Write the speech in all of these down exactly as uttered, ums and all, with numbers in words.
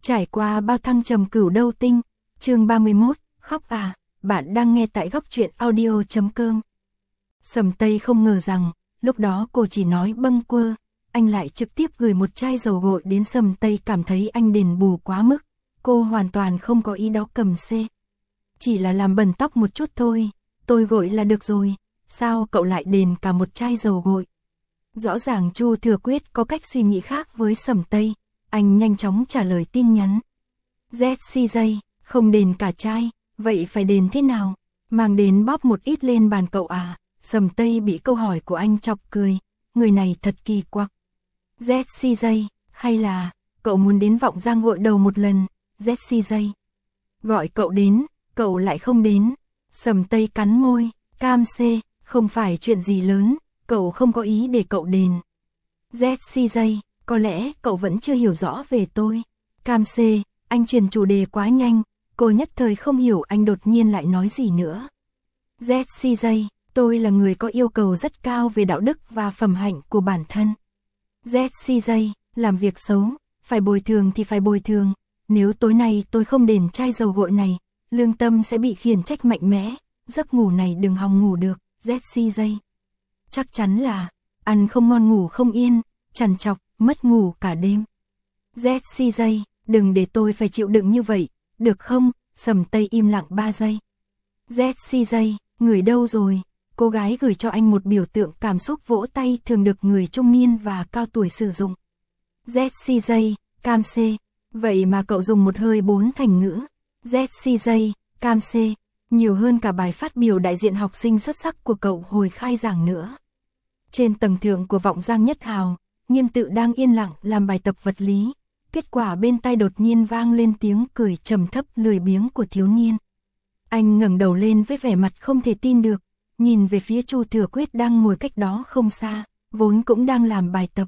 Trải qua bao thăng trầm cửu đâu tinh, chương ba mươi mốt, khóc à, bạn đang nghe tại góc truyện audio chấm com. Sầm Tây không ngờ rằng, lúc đó cô chỉ nói bâng quơ, anh lại trực tiếp gửi một chai dầu gội đến. Sầm Tây cảm thấy anh đền bù quá mức, cô hoàn toàn không có ý đó. Cầm C. Chỉ là làm bẩn tóc một chút thôi, tôi gội là được rồi, sao cậu lại đền cả một chai dầu gội? Rõ ràng Chu Thừa Quyết có cách suy nghĩ khác với Sầm Tây, anh nhanh chóng trả lời tin nhắn. Z C J, không đền cả chai, vậy phải đền thế nào? Mang đến bóp một ít lên bàn cậu à? Sầm Tây bị câu hỏi của anh chọc cười, người này thật kỳ quặc. Z C J, hay là, cậu muốn đến Vọng Giang gội đầu một lần? Z C J, gọi cậu đến, cậu lại không đến. Sầm Tây cắn môi, Cam C, không phải chuyện gì lớn, cậu không có ý để cậu đền. Z C J, có lẽ cậu vẫn chưa hiểu rõ về tôi. Cam C, anh chuyển chủ đề quá nhanh, cô nhất thời không hiểu anh đột nhiên lại nói gì nữa. Z C J, tôi là người có yêu cầu rất cao về đạo đức và phẩm hạnh của bản thân. Z C J, làm việc xấu, phải bồi thường thì phải bồi thường, nếu tối nay tôi không đền chai dầu gội này, lương tâm sẽ bị khiển trách mạnh mẽ, giấc ngủ này đừng hòng ngủ được. Z C J, chắc chắn là, ăn không ngon ngủ không yên, trằn trọc, mất ngủ cả đêm. Z C J, đừng để tôi phải chịu đựng như vậy, được không? Sầm Tây im lặng ba giây. Z C J, người đâu rồi? Cô gái gửi cho anh một biểu tượng cảm xúc vỗ tay thường được người trung niên và cao tuổi sử dụng. Z C J, Cam C, vậy mà cậu dùng một hơi bốn thành ngữ. Z C J, Cam C, nhiều hơn cả bài phát biểu đại diện học sinh xuất sắc của cậu hồi khai giảng nữa. Trên tầng thượng của Vọng Giang Nhất Hào, Nghiêm Tự đang yên lặng làm bài tập vật lý, kết quả bên tai đột nhiên vang lên tiếng cười trầm thấp lười biếng của thiếu niên. Anh ngẩng đầu lên với vẻ mặt không thể tin được, nhìn về phía Chu Thừa Quyết đang ngồi cách đó không xa, vốn cũng đang làm bài tập.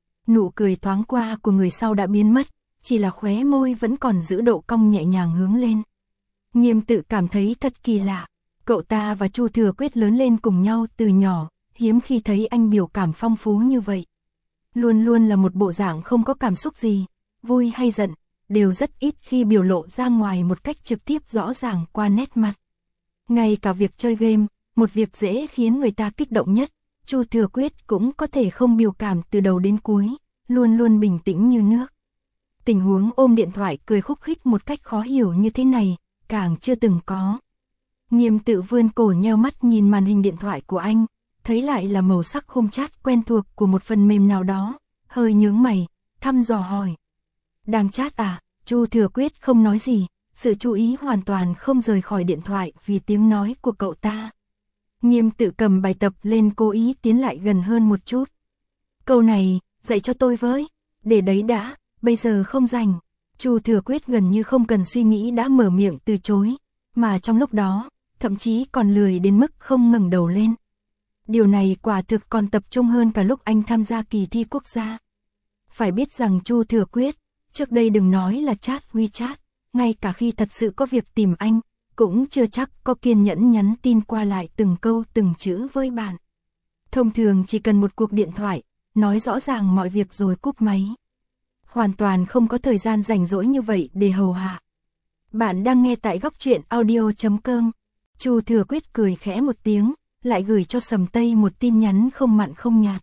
Nụ cười thoáng qua của người sau đã biến mất, chỉ là khóe môi vẫn còn giữ độ cong nhẹ nhàng hướng lên. Nghiêm Tự cảm thấy thật kỳ lạ, cậu ta và Chu Thừa Quyết lớn lên cùng nhau từ nhỏ, hiếm khi thấy anh biểu cảm phong phú như vậy. Luôn luôn là một bộ dạng không có cảm xúc gì, vui hay giận, đều rất ít khi biểu lộ ra ngoài một cách trực tiếp rõ ràng qua nét mặt. Ngay cả việc chơi game, một việc dễ khiến người ta kích động nhất, Chu Thừa Quyết cũng có thể không biểu cảm từ đầu đến cuối, luôn luôn bình tĩnh như nước. Tình huống ôm điện thoại cười khúc khích một cách khó hiểu như thế này, càng chưa từng có. Nghiêm Tự vươn cổ nheo mắt nhìn màn hình điện thoại của anh, thấy lại là màu sắc khung chat quen thuộc của một phần mềm nào đó, hơi nhướng mày, thăm dò hỏi. Đang chat à? Chu Thừa Quyết không nói gì, sự chú ý hoàn toàn không rời khỏi điện thoại vì tiếng nói của cậu ta. Nghiêm Tự cầm bài tập lên cố ý tiến lại gần hơn một chút. Câu này, dạy cho tôi với, để đấy đã, bây giờ không rảnh. Chu Thừa Quyết gần như không cần suy nghĩ đã mở miệng từ chối, mà trong lúc đó, thậm chí còn lười đến mức không ngẩng đầu lên. Điều này quả thực còn tập trung hơn cả lúc anh tham gia kỳ thi quốc gia. Phải biết rằng Chu Thừa Quyết, trước đây đừng nói là chat WeChat, ngay cả khi thật sự có việc tìm anh, cũng chưa chắc có kiên nhẫn nhắn tin qua lại từng câu từng chữ với bạn. Thông thường chỉ cần một cuộc điện thoại, nói rõ ràng mọi việc rồi cúp máy. Hoàn toàn không có thời gian rảnh rỗi như vậy để hầu hạ. Bạn đang nghe tại góc truyện audio chấm com. Chu Thừa Quyết cười khẽ một tiếng, lại gửi cho Sầm Tây một tin nhắn không mặn không nhạt.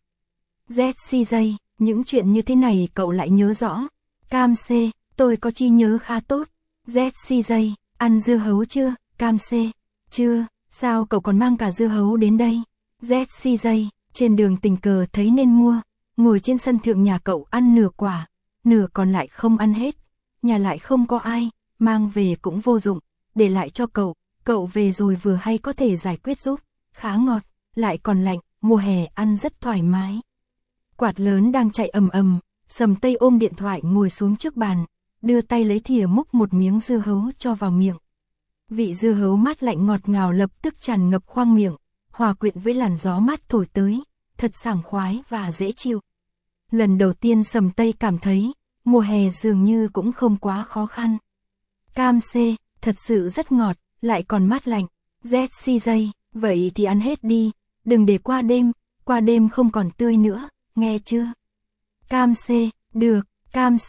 Z C J, những chuyện như thế này cậu lại nhớ rõ. Cam C, tôi có chi nhớ khá tốt. Z C J, ăn dưa hấu chưa? Cam C, chưa, sao cậu còn mang cả dưa hấu đến đây? Z C J, trên đường tình cờ thấy nên mua, ngồi trên sân thượng nhà cậu ăn nửa quả, nửa còn lại không ăn hết, nhà lại không có ai, mang về cũng vô dụng, để lại cho cậu, cậu về rồi vừa hay có thể giải quyết giúp, khá ngọt, lại còn lạnh, mùa hè ăn rất thoải mái. Quạt lớn đang chạy ầm ầm, Sầm Tây ôm điện thoại ngồi xuống trước bàn, đưa tay lấy thìa múc một miếng dưa hấu cho vào miệng. Vị dưa hấu mát lạnh ngọt ngào lập tức tràn ngập khoang miệng, hòa quyện với làn gió mát thổi tới, thật sảng khoái và dễ chịu. Lần đầu tiên Sầm Tây cảm thấy, mùa hè dường như cũng không quá khó khăn. Cam C, thật sự rất ngọt, lại còn mát lạnh. Z C J, vậy thì ăn hết đi, đừng để qua đêm, qua đêm không còn tươi nữa, nghe chưa? Cam C, được, Cam C,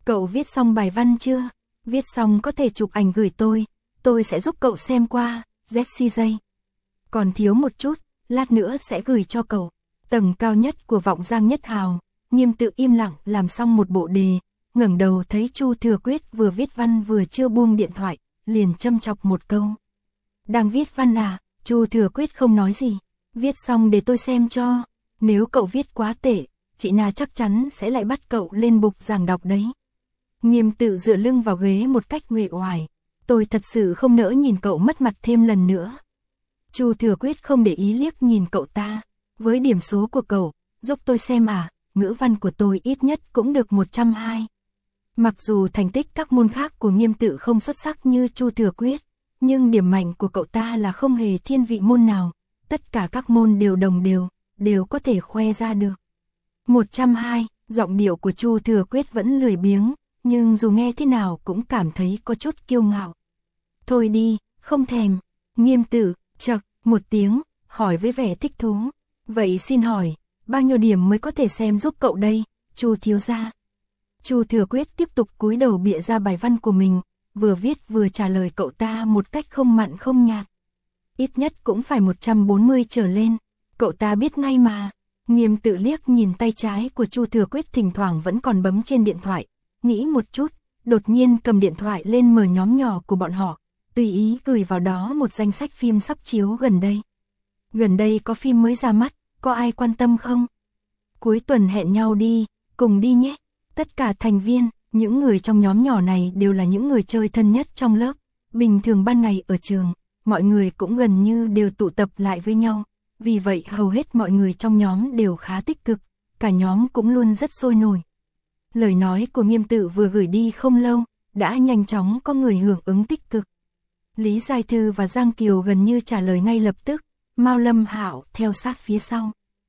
Cậu viết xong bài văn chưa? Viết xong có thể chụp ảnh gửi tôi, tôi sẽ giúp cậu xem qua, Z C J. Còn thiếu một chút, lát nữa sẽ gửi cho cậu. Tầng cao nhất của vọng Giang Nhất Hào, Nghiêm Tự im lặng làm xong một bộ đề, ngẩng đầu thấy Chu Thừa Quyết vừa viết văn vừa chưa buông điện thoại, liền châm chọc một câu. Đang viết văn à? Chu Thừa Quyết không nói gì. Viết xong để tôi xem cho, nếu cậu viết quá tệ, chị Na chắc chắn sẽ lại bắt cậu lên bục giảng đọc đấy. Nghiêm Tự dựa lưng vào ghế một cách uể oải. Tôi thật sự không nỡ nhìn cậu mất mặt thêm lần nữa. Chu Thừa Quyết không để ý liếc nhìn cậu ta. Với điểm số của cậu, giúp tôi xem à, ngữ văn của tôi ít nhất cũng được một trăm hai. Mặc dù thành tích các môn khác của Nghiêm Tự không xuất sắc như Chu Thừa Quyết, nhưng điểm mạnh của cậu ta là không hề thiên vị môn nào. Tất cả các môn đều đồng đều, đều có thể khoe ra được. một trăm hai, giọng điệu của Chu Thừa Quyết vẫn lười biếng, nhưng dù nghe thế nào cũng cảm thấy có chút kiêu ngạo. Thôi đi, không thèm. Nghiêm Tự, chậc, một tiếng, hỏi với vẻ thích thú. Vậy xin hỏi, bao nhiêu điểm mới có thể xem giúp cậu đây, Chu thiếu gia? Chu Thừa Quyết tiếp tục cúi đầu bịa ra bài văn của mình, vừa viết vừa trả lời cậu ta một cách không mặn không nhạt. Ít nhất cũng phải một trăm bốn mươi trở lên, cậu ta biết ngay mà. Nghiêm Tự liếc nhìn tay trái của Chu Thừa Quyết thỉnh thoảng vẫn còn bấm trên điện thoại, nghĩ một chút, đột nhiên cầm điện thoại lên mở nhóm nhỏ của bọn họ, tùy ý gửi vào đó một danh sách phim sắp chiếu gần đây. Gần đây có phim mới ra mắt, có ai quan tâm không? Cuối tuần hẹn nhau đi, cùng đi nhé. Tất cả thành viên, những người trong nhóm nhỏ này đều là những người chơi thân nhất trong lớp. Bình thường ban ngày ở trường, mọi người cũng gần như đều tụ tập lại với nhau. Vì vậy hầu hết mọi người trong nhóm đều khá tích cực, cả nhóm cũng luôn rất sôi nổi. Lời nói của Nghiêm Tự vừa gửi đi không lâu, đã nhanh chóng có người hưởng ứng tích cực. Lý Giai Thư và Giang Kiều gần như trả lời ngay lập tức, Mao Lâm Hạo theo sát phía sau.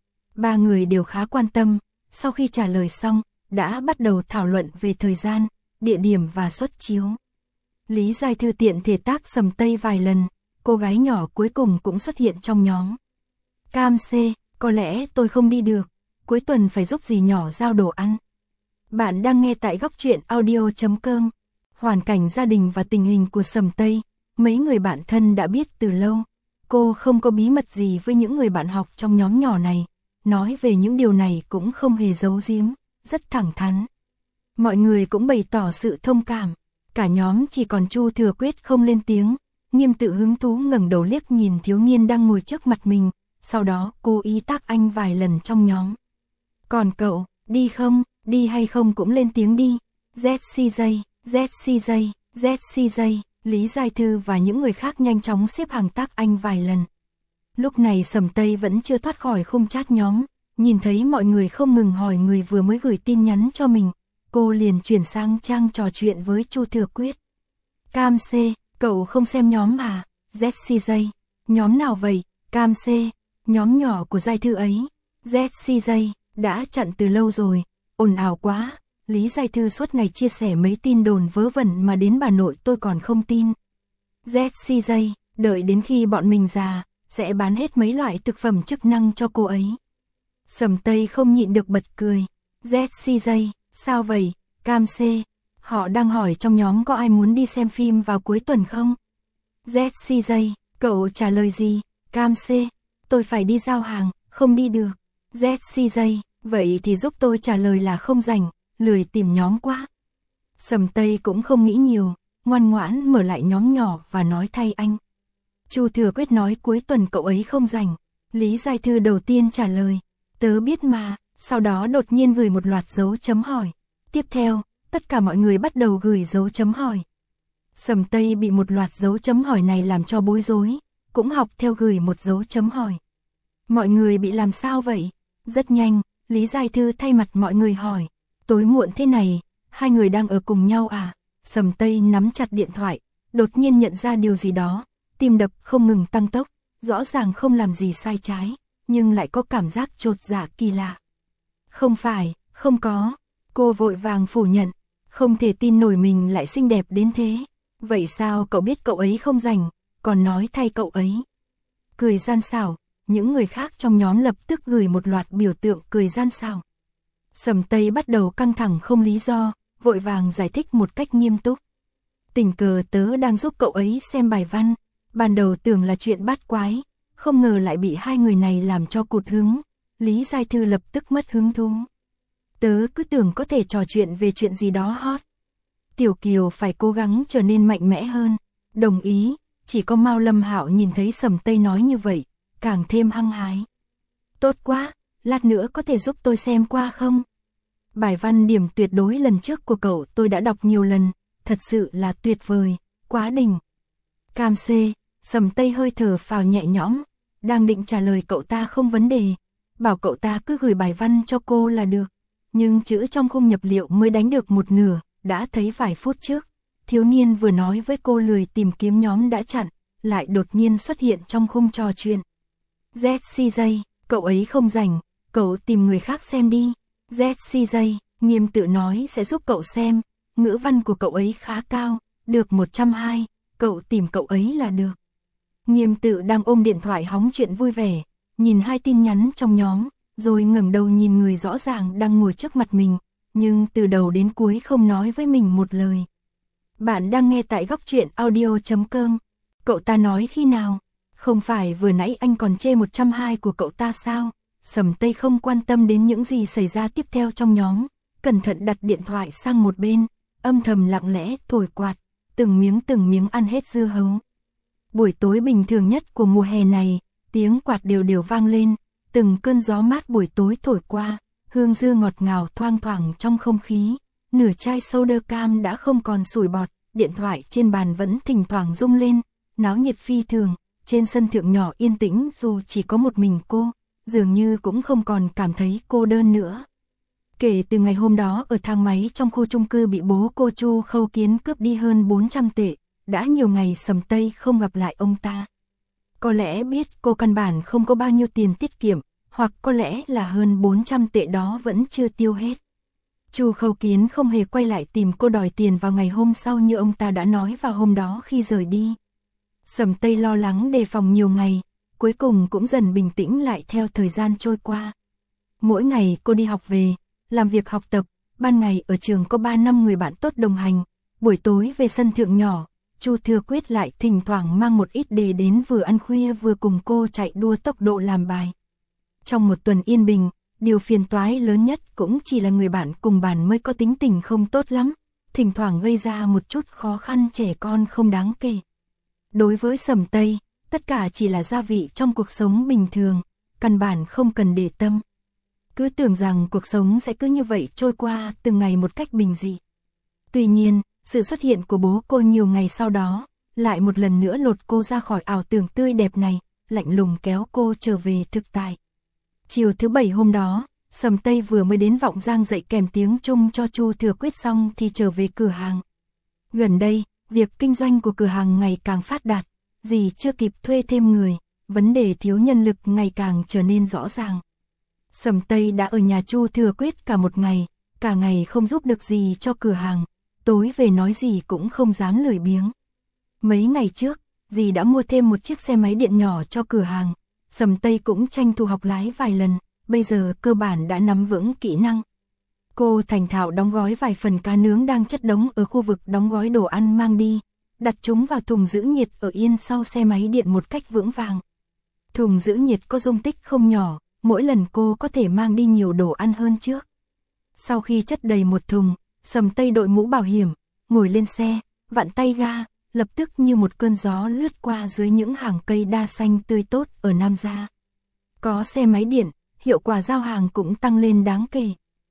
Ba người đều khá quan tâm, sau khi trả lời xong, đã bắt đầu thảo luận về thời gian, địa điểm và suất chiếu. Lý Giai Thư tiện thể tác Sầm Tây vài lần, cô gái nhỏ cuối cùng cũng xuất hiện trong nhóm. Cam C, có lẽ tôi không đi được, cuối tuần phải giúp dì nhỏ giao đồ ăn. Bạn đang nghe tại góc truyện audio chấm com. Hoàn cảnh gia đình và tình hình của Sầm Tây, mấy người bạn thân đã biết từ lâu. Cô không có bí mật gì với những người bạn học trong nhóm nhỏ này, nói về những điều này cũng không hề giấu giếm, rất thẳng thắn. Mọi người cũng bày tỏ sự thông cảm, cả nhóm chỉ còn Chu Thừa Quyết không lên tiếng. Nghiêm Tự hứng thú ngẩng đầu liếc nhìn thiếu niên đang ngồi trước mặt mình, sau đó cô ý tác anh vài lần trong nhóm. Còn cậu, đi không, đi hay không cũng lên tiếng đi. Z C J, Z C J, Z C J, Lý Giai Thư và những người khác nhanh chóng xếp hàng tác anh vài lần. Lúc này Sầm Tây vẫn chưa thoát khỏi khung chat nhóm, nhìn thấy mọi người không ngừng hỏi người vừa mới gửi tin nhắn cho mình, cô liền chuyển sang trang trò chuyện với Chu Thừa Quyết. Cam C, cậu không xem nhóm à? Z C J, nhóm nào vậy? Cam C, nhóm nhỏ của Giai Thư ấy. Z C J, đã chặn từ lâu rồi, ồn ào quá. Lý Giai Thư suốt ngày chia sẻ mấy tin đồn vớ vẩn mà đến bà nội tôi còn không tin. Z C J, đợi đến khi bọn mình già, sẽ bán hết mấy loại thực phẩm chức năng cho cô ấy. Sầm Tây không nhịn được bật cười. Z C J, sao vậy? Cam C, họ đang hỏi trong nhóm có ai muốn đi xem phim vào cuối tuần không? Z C J, cậu trả lời gì? Cam C, tôi phải đi giao hàng, không đi được. Z C J, vậy thì giúp tôi trả lời là không rảnh, lười tìm nhóm quá. Sầm Tây cũng không nghĩ nhiều, ngoan ngoãn mở lại nhóm nhỏ và nói thay anh. Chu Thừa Quyết nói cuối tuần cậu ấy không rảnh. Lý Giai Thư đầu tiên trả lời, tớ biết mà, sau đó đột nhiên gửi một loạt dấu chấm hỏi. Tiếp theo, tất cả mọi người bắt đầu gửi dấu chấm hỏi. Sầm Tây bị một loạt dấu chấm hỏi này làm cho bối rối, cũng học theo gửi một dấu chấm hỏi. Mọi người bị làm sao vậy? Rất nhanh, Lý Giai Thư thay mặt mọi người hỏi, tối muộn thế này, hai người đang ở cùng nhau à? Sầm Tây nắm chặt điện thoại, đột nhiên nhận ra điều gì đó, tim đập không ngừng tăng tốc, rõ ràng không làm gì sai trái, nhưng lại có cảm giác chột dạ kỳ lạ. Không phải, không có, cô vội vàng phủ nhận, không thể tin nổi mình lại xinh đẹp đến thế. Vậy sao cậu biết cậu ấy không rảnh, còn nói thay cậu ấy? Cười gian xảo, những người khác trong nhóm lập tức gửi một loạt biểu tượng cười gian xảo. Sầm Tây bắt đầu căng thẳng không lý do, vội vàng giải thích một cách nghiêm túc. Tình cờ tớ đang giúp cậu ấy xem bài văn, ban đầu tưởng là chuyện bát quái, không ngờ lại bị hai người này làm cho cụt hứng. Lý Giai Thư lập tức mất hứng thú. Tớ cứ tưởng có thể trò chuyện về chuyện gì đó hot. Tiểu Kiều phải cố gắng trở nên mạnh mẽ hơn. Đồng ý, chỉ có Mao Lâm Hạo nhìn thấy Sầm Tây nói như vậy, càng thêm hăng hái. Tốt quá, lát nữa có thể giúp tôi xem qua không? Bài văn điểm tuyệt đối lần trước của cậu tôi đã đọc nhiều lần, thật sự là tuyệt vời, quá đỉnh. Cam C, Sầm Tây hơi thở phào nhẹ nhõm, đang định trả lời cậu ta không vấn đề, bảo cậu ta cứ gửi bài văn cho cô là được. Nhưng chữ trong khung nhập liệu mới đánh được một nửa, đã thấy vài phút trước, thiếu niên vừa nói với cô lười tìm kiếm nhóm đã chặn, lại đột nhiên xuất hiện trong khung trò chuyện. Z C J, cậu ấy không rảnh, cậu tìm người khác xem đi. Z C J, Nghiêm Tự nói sẽ giúp cậu xem, ngữ văn của cậu ấy khá cao, được một trăm hai, cậu tìm cậu ấy là được. Nghiêm Tự đang ôm điện thoại hóng chuyện vui vẻ, nhìn hai tin nhắn trong nhóm, rồi ngẩng đầu nhìn người rõ ràng đang ngồi trước mặt mình, nhưng từ đầu đến cuối không nói với mình một lời. Bạn đang nghe tại góc truyện audio chấm com. Cậu ta nói khi nào? Không phải vừa nãy anh còn chê một trăm hai của cậu ta sao? Sầm Tây không quan tâm đến những gì xảy ra tiếp theo trong nhóm, cẩn thận đặt điện thoại sang một bên, âm thầm lặng lẽ thổi quạt, từng miếng từng miếng ăn hết dưa hấu. Buổi tối bình thường nhất của mùa hè này, tiếng quạt đều đều vang lên, từng cơn gió mát buổi tối thổi qua, hương dưa ngọt ngào thoang thoảng trong không khí. Nửa chai soda cam đã không còn sủi bọt, điện thoại trên bàn vẫn thỉnh thoảng rung lên, náo nhiệt phi thường, trên sân thượng nhỏ yên tĩnh dù chỉ có một mình cô, dường như cũng không còn cảm thấy cô đơn nữa. Kể từ ngày hôm đó ở thang máy trong khu chung cư bị bố cô Chu Khâu Kiến cướp đi hơn bốn trăm tệ, đã nhiều ngày Sầm Tây không gặp lại ông ta. Có lẽ biết cô căn bản không có bao nhiêu tiền tiết kiệm, hoặc có lẽ là hơn bốn trăm tệ đó vẫn chưa tiêu hết. Chu Khâu Kiến không hề quay lại tìm cô đòi tiền vào ngày hôm sau như ông ta đã nói vào hôm đó khi rời đi. Sầm Tây lo lắng đề phòng nhiều ngày, cuối cùng cũng dần bình tĩnh lại theo thời gian trôi qua. Mỗi ngày cô đi học về, làm việc học tập, ban ngày ở trường có ba năm người bạn tốt đồng hành, buổi tối về sân thượng nhỏ, Chu Thừa Quyết lại thỉnh thoảng mang một ít đề đến vừa ăn khuya vừa cùng cô chạy đua tốc độ làm bài. Trong một tuần yên bình, điều phiền toái lớn nhất cũng chỉ là người bạn cùng bàn mới có tính tình không tốt lắm, thỉnh thoảng gây ra một chút khó khăn trẻ con không đáng kể. Đối với Sầm Tây, tất cả chỉ là gia vị trong cuộc sống bình thường, căn bản không cần để tâm. Cứ tưởng rằng cuộc sống sẽ cứ như vậy trôi qua từng ngày một cách bình dị. Tuy nhiên, sự xuất hiện của bố cô nhiều ngày sau đó, lại một lần nữa lột cô ra khỏi ảo tưởng tươi đẹp này, lạnh lùng kéo cô trở về thực tại. Chiều thứ bảy hôm đó, Sầm Tây vừa mới đến Vọng Giang dạy kèm tiếng Trung cho Chu Thừa Quyết xong thì trở về cửa hàng. Gần đây, việc kinh doanh của cửa hàng ngày càng phát đạt, dì chưa kịp thuê thêm người, vấn đề thiếu nhân lực ngày càng trở nên rõ ràng. Sầm Tây đã ở nhà Chu Thừa Quyết cả một ngày, cả ngày không giúp được gì cho cửa hàng, tối về nói gì cũng không dám lười biếng. Mấy ngày trước, dì đã mua thêm một chiếc xe máy điện nhỏ cho cửa hàng, Sầm Tây cũng tranh thủ học lái vài lần, bây giờ cơ bản đã nắm vững kỹ năng. Cô thành thạo đóng gói vài phần cá nướng đang chất đống ở khu vực đóng gói đồ ăn mang đi, đặt chúng vào thùng giữ nhiệt ở yên sau xe máy điện một cách vững vàng. Thùng giữ nhiệt có dung tích không nhỏ, mỗi lần cô có thể mang đi nhiều đồ ăn hơn trước. Sau khi chất đầy một thùng, Sầm Tây đội mũ bảo hiểm, ngồi lên xe, vặn tay ga, lập tức như một cơn gió lướt qua dưới những hàng cây đa xanh tươi tốt ở Nam Gia. Có xe máy điện, hiệu quả giao hàng cũng tăng lên đáng kể.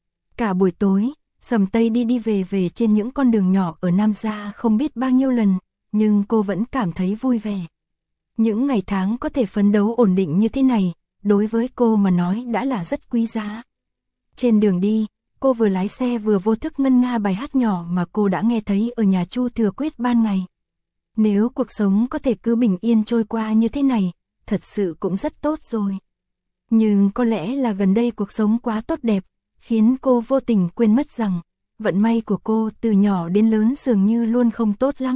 Cả buổi tối, Sầm Tây đi đi về về trên những con đường nhỏ ở Nam Gia không biết bao nhiêu lần, nhưng cô vẫn cảm thấy vui vẻ. Những ngày tháng có thể phấn đấu ổn định như thế này, đối với cô mà nói đã là rất quý giá. Trên đường đi, cô vừa lái xe vừa vô thức ngân nga bài hát nhỏ mà cô đã nghe thấy ở nhà Chu Thừa Quyết ban ngày. Nếu cuộc sống có thể cứ bình yên trôi qua như thế này, thật sự cũng rất tốt rồi. Nhưng có lẽ là gần đây cuộc sống quá tốt đẹp, khiến cô vô tình quên mất rằng, vận may của cô từ nhỏ đến lớn dường như luôn không tốt lắm.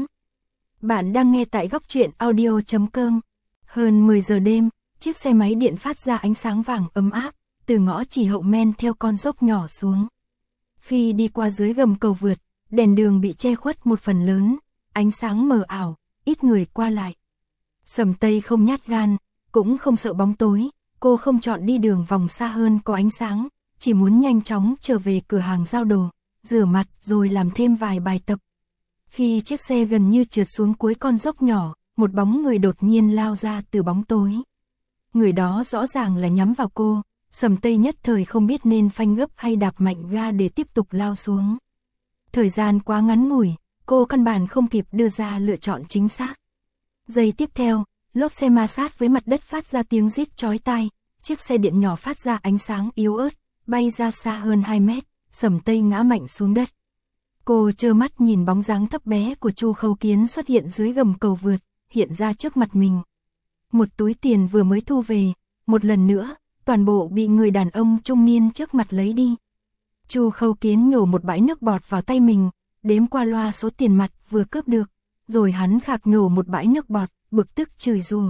Bạn đang nghe tại góc truyện audio chấm com. Hơn mười giờ đêm, chiếc xe máy điện phát ra ánh sáng vàng ấm áp, từ ngõ Chỉ Hậu men theo con dốc nhỏ xuống. Khi đi qua dưới gầm cầu vượt, đèn đường bị che khuất một phần lớn, ánh sáng mờ ảo, ít người qua lại. Sầm Tây không nhát gan, cũng không sợ bóng tối, cô không chọn đi đường vòng xa hơn có ánh sáng, chỉ muốn nhanh chóng trở về cửa hàng giao đồ, rửa mặt rồi làm thêm vài bài tập. Khi chiếc xe gần như trượt xuống cuối con dốc nhỏ, một bóng người đột nhiên lao ra từ bóng tối. Người đó rõ ràng là nhắm vào cô, Sầm Tây nhất thời không biết nên phanh gấp hay đạp mạnh ga để tiếp tục lao xuống. Thời gian quá ngắn ngủi, cô căn bản không kịp đưa ra lựa chọn chính xác. Giây tiếp theo, lốp xe ma sát với mặt đất phát ra tiếng rít chói tai, chiếc xe điện nhỏ phát ra ánh sáng yếu ớt, bay ra xa hơn hai mét, Sầm Tây ngã mạnh xuống đất. Cô trơ mắt nhìn bóng dáng thấp bé của Chu Khâu Kiến xuất hiện dưới gầm cầu vượt, hiện ra trước mặt mình. Một túi tiền vừa mới thu về, một lần nữa, toàn bộ bị người đàn ông trung niên trước mặt lấy đi. Chu Khâu Kiến nhổ một bãi nước bọt vào tay mình, đếm qua loa số tiền mặt vừa cướp được, rồi hắn khạc nhổ một bãi nước bọt, bực tức chửi rủa.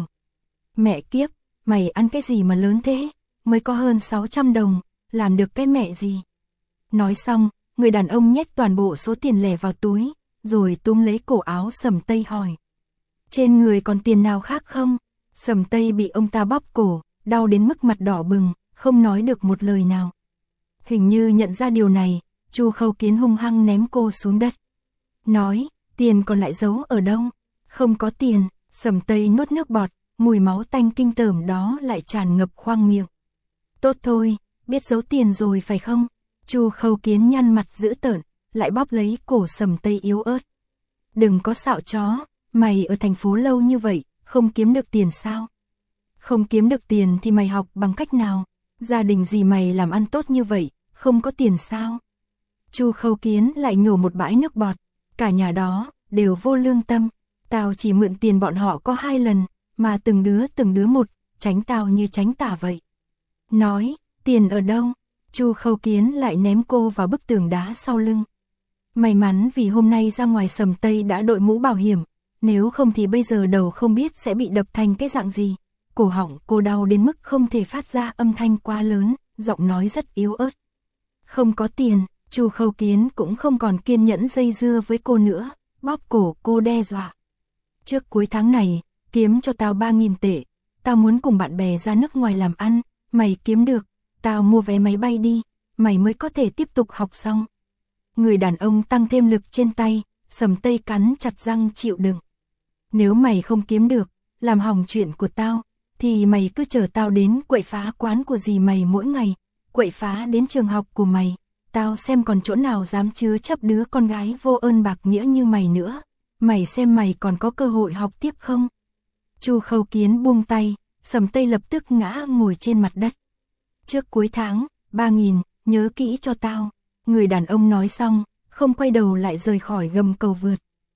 Mẹ kiếp, mày ăn cái gì mà lớn thế, mới có hơn sáu trăm đồng, làm được cái mẹ gì. Nói xong, người đàn ông nhét toàn bộ số tiền lẻ vào túi, rồi túm lấy cổ áo Sầm Tây hỏi. Trên người còn tiền nào khác không? Sầm Tây bị ông ta bóp cổ, đau đến mức mặt đỏ bừng, không nói được một lời nào. Hình như nhận ra điều này, Chu Khâu Kiến hung hăng ném cô xuống đất. Nói, tiền còn lại giấu ở đâu? Không có tiền, Sầm Tây nuốt nước bọt, mùi máu tanh kinh tởm đó lại tràn ngập khoang miệng. Tốt thôi, biết giấu tiền rồi phải không? Chu Khâu Kiến nhăn mặt dữ tợn, lại bóp lấy cổ Sầm Tây yếu ớt. Đừng có xạo chó, mày ở thành phố lâu như vậy, không kiếm được tiền sao? Không kiếm được tiền thì mày học bằng cách nào? Gia đình gì mày làm ăn tốt như vậy, không có tiền sao? Chu Khâu Kiến lại nhổ một bãi nước bọt, cả nhà đó đều vô lương tâm, tao chỉ mượn tiền bọn họ có hai lần, mà từng đứa từng đứa một, tránh tao như tránh tả vậy. Nói, tiền ở đâu? Chu Khâu Kiến lại ném cô vào bức tường đá sau lưng. May mắn vì hôm nay ra ngoài Sầm Tây đã đội mũ bảo hiểm, nếu không thì bây giờ đầu không biết sẽ bị đập thành cái dạng gì. Cổ họng cô đau đến mức không thể phát ra âm thanh quá lớn, giọng nói rất yếu ớt. Không có tiền, Chu Khâu Kiến cũng không còn kiên nhẫn dây dưa với cô nữa, bóp cổ cô đe dọa. Trước cuối tháng này, kiếm cho tao ba nghìn tệ, tao muốn cùng bạn bè ra nước ngoài làm ăn, mày kiếm được, tao mua vé máy bay đi, mày mới có thể tiếp tục học xong. Người đàn ông tăng thêm lực trên tay, Sầm Tây cắn chặt răng chịu đựng. Nếu mày không kiếm được, làm hỏng chuyện của tao, thì mày cứ chờ tao đến quậy phá quán của dì mày mỗi ngày, quậy phá đến trường học của mày, tao xem còn chỗ nào dám chứa chấp đứa con gái vô ơn bạc nghĩa như mày nữa, mày xem mày còn có cơ hội học tiếp không? Chu Khâu Kiến buông tay, Sầm Tây lập tức ngã ngồi trên mặt đất. Trước cuối tháng, ba nghìn, nhớ kỹ cho tao. Người đàn ông nói xong, không quay đầu lại rời khỏi gầm cầu vượt.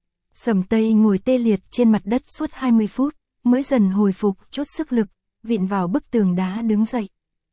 Sầm Tây ngồi tê liệt trên mặt đất suốt hai mươi phút, mới dần hồi phục chút sức lực, vịn vào bức tường đá đứng dậy.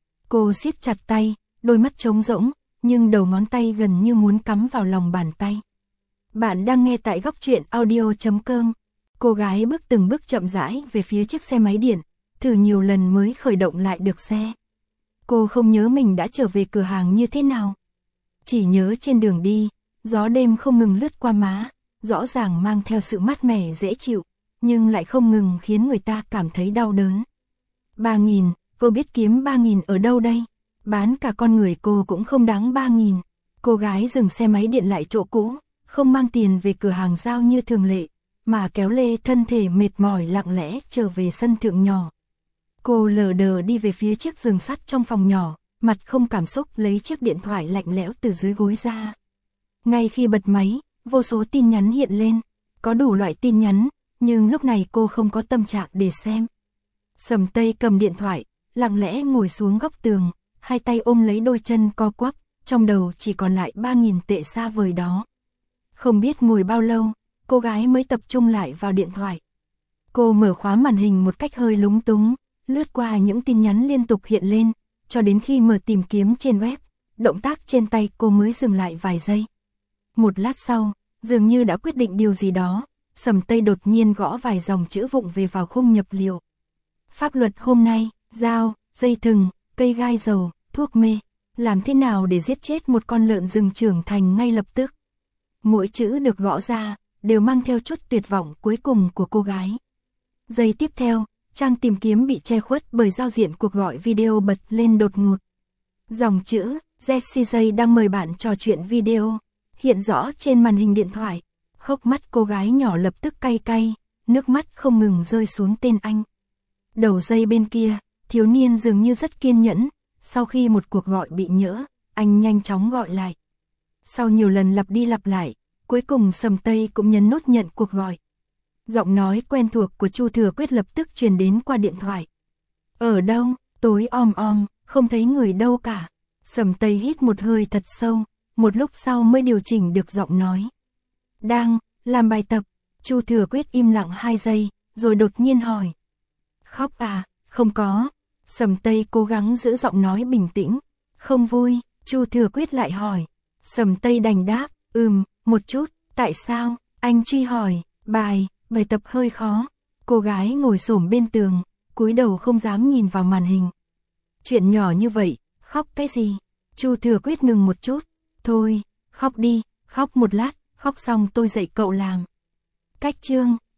Cô siết chặt tay, đôi mắt trống rỗng, nhưng đầu ngón tay gần như muốn cắm vào lòng bàn tay. Bạn đang nghe tại góc truyện audio chấm com. Cô gái bước từng bước chậm rãi về phía chiếc xe máy điện, thử nhiều lần mới khởi động lại được xe. Cô không nhớ mình đã trở về cửa hàng như thế nào. Chỉ nhớ trên đường đi, gió đêm không ngừng lướt qua má, rõ ràng mang theo sự mát mẻ dễ chịu, nhưng lại không ngừng khiến người ta cảm thấy đau đớn. Ba nghìn, cô biết kiếm ba nghìn ở đâu đây? Bán cả con người cô cũng không đáng ba nghìn. Cô gái dừng xe máy điện lại chỗ cũ, không mang tiền về cửa hàng giao như thường lệ, mà kéo lê thân thể mệt mỏi lặng lẽ trở về sân thượng nhỏ. Cô lờ đờ đi về phía chiếc giường sắt trong phòng nhỏ, mặt không cảm xúc lấy chiếc điện thoại lạnh lẽo từ dưới gối ra. Ngay khi bật máy, vô số tin nhắn hiện lên, có đủ loại tin nhắn, nhưng lúc này cô không có tâm trạng để xem. Sầm Tây cầm điện thoại, lặng lẽ ngồi xuống góc tường, hai tay ôm lấy đôi chân co quắp, trong đầu chỉ còn lại ba nghìn tệ xa vời đó. Không biết ngồi bao lâu, cô gái mới tập trung lại vào điện thoại. Cô mở khóa màn hình một cách hơi lúng túng, lướt qua những tin nhắn liên tục hiện lên, cho đến khi mở tìm kiếm trên web, động tác trên tay cô mới dừng lại vài giây. Một lát sau, dường như đã quyết định điều gì đó, Sầm Tây đột nhiên gõ vài dòng chữ vụng về vào khung nhập liệu. Pháp luật hôm nay, dao, dây thừng, cây gai dầu, thuốc mê, làm thế nào để giết chết một con lợn rừng trưởng thành ngay lập tức. Mỗi chữ được gõ ra, đều mang theo chút tuyệt vọng cuối cùng của cô gái. Giây tiếp theo, trang tìm kiếm bị che khuất bởi giao diện cuộc gọi video bật lên đột ngột. Dòng chữ, Jessie J đang mời bạn trò chuyện video, hiện rõ trên màn hình điện thoại. Hốc mắt cô gái nhỏ lập tức cay cay, nước mắt không ngừng rơi xuống tên anh. Đầu dây bên kia, thiếu niên dường như rất kiên nhẫn, sau khi một cuộc gọi bị nhỡ, anh nhanh chóng gọi lại. Sau nhiều lần lặp đi lặp lại, cuối cùng Sầm Tây cũng nhấn nút nhận cuộc gọi. Giọng nói quen thuộc của Chu Thừa Quyết lập tức truyền đến qua điện thoại. Ở đâu? Tối om om, không thấy người đâu cả. Sầm Tây hít một hơi thật sâu, một lúc sau mới điều chỉnh được giọng nói. Đang, làm bài tập. Chu Thừa Quyết im lặng hai giây, rồi đột nhiên hỏi. Khóc à? Không có. Sầm Tây cố gắng giữ giọng nói bình tĩnh. Không vui, Chu Thừa Quyết lại hỏi. Sầm Tây đành đáp, ừm, một chút. Tại sao? Anh truy hỏi. Bài, bài tập hơi khó. Cô gái ngồi xổm bên tường, cúi đầu không dám nhìn vào màn hình. Chuyện nhỏ như vậy, khóc cái gì? Chu Thừa Quyết ngừng một chút. Thôi, khóc đi, khóc một lát, khóc xong tôi dạy cậu làm. Cách chương